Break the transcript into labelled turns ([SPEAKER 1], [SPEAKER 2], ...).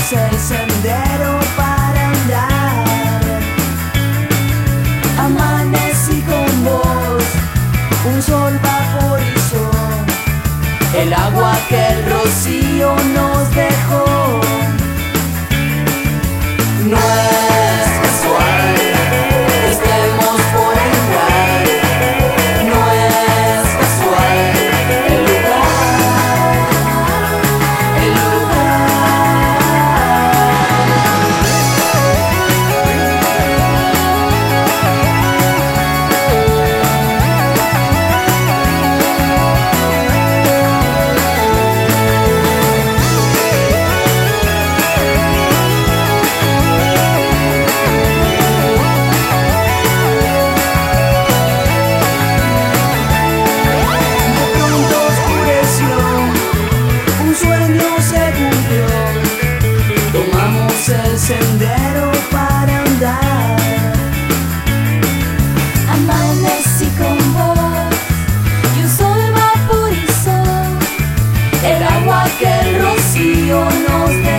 [SPEAKER 1] el sendero para andar. Amanecí con vos, un sol vaporizó el agua que el rocío nos dejó. No es casual que estemos por entrar, no es casual el lugar, el el sendero para andar.
[SPEAKER 2] Amanecí con vos y un sol vaporizó
[SPEAKER 1] El agua que el rocío nos dejó.